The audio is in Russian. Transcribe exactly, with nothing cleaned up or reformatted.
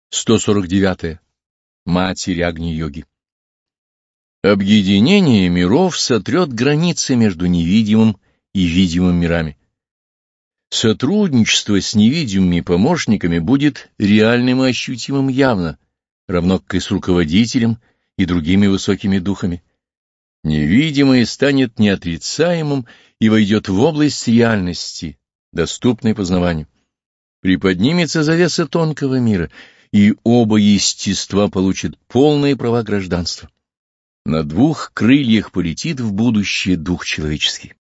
сто сорок девять. Матерь Агни-йоги. Объединение миров сотрет границы между невидимым и видимым мирами. Сотрудничество с невидимыми помощниками будет реальным и ощутимым явно, равно как и с руководителем и другими высокими духами. Невидимое станет неотрицаемым и войдет в область реальности, доступной познаванию. Приподнимется завеса тонкого мира, и оба естества получат полные права гражданства. На двух крыльях полетит в будущее дух человеческий.